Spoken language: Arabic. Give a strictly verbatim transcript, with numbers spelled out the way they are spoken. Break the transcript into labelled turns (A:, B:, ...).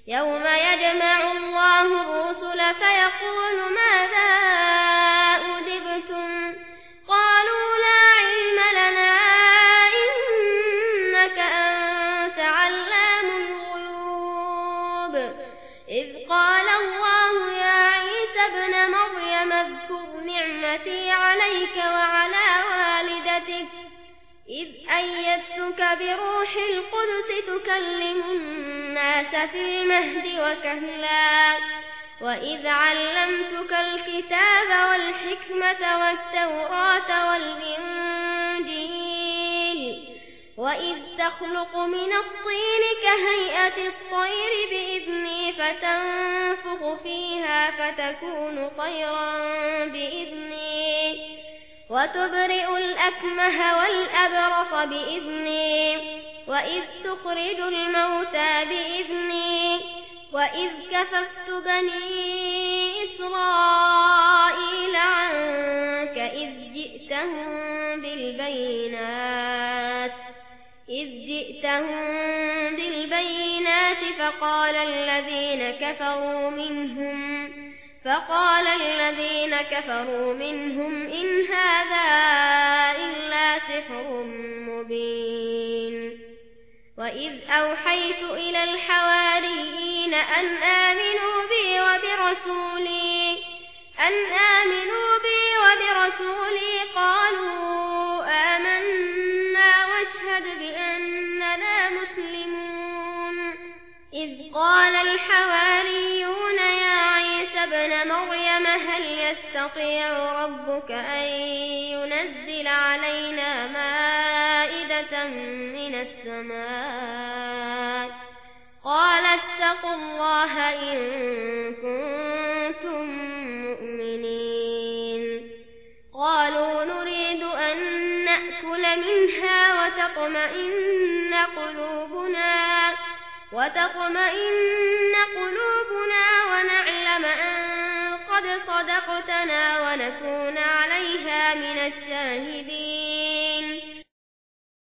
A: يوم يجمع الله الرسل فيقول ماذا أجبتم قالوا لا علم لنا إنك أنت علام الغيوب إذ قال الله يا عيسى ابن مريم اذكر نعمتي عليك وعلى والدتك إذ أيدتك بروح القدس تكلم الناس في المهد وكهلا وإذ علمتك الكتاب والحكمة والتوراة والإنجيل وإذ تخلق من الطين كهيئة الطير بإذني فتنفخ فيها فتكون طيرا بإذني وتبرئ الأكمه والأبرص بإذني وإذ تخرج الموتى بإذني وإذ كففت بني إسرائيل عنك إذ جئتهم بالبينات إذ جئتهم بالبينات فقال الذين كفروا منهم فقال الذين كفروا منهم إن هذا إلا سحر مبين وإذ أوحيت إلى الحواريين أن آمنوا بي وبرسولي أن آمنوا بي وبرسولي قالوا آمنا واشهد بأننا مسلمون إذ قال الحواريون يا عيسى ابن مريم هل يستطيع ربك أن ينزل علينا مائدة من السماء قال اتقوا الله إن كنتم مؤمنين قالوا نريد أن نأكل منها وتطمئن قلوبنا وتطمئن قلوبنا ونعلم أن قد صدقتنا ونكون عليها من الشاهدين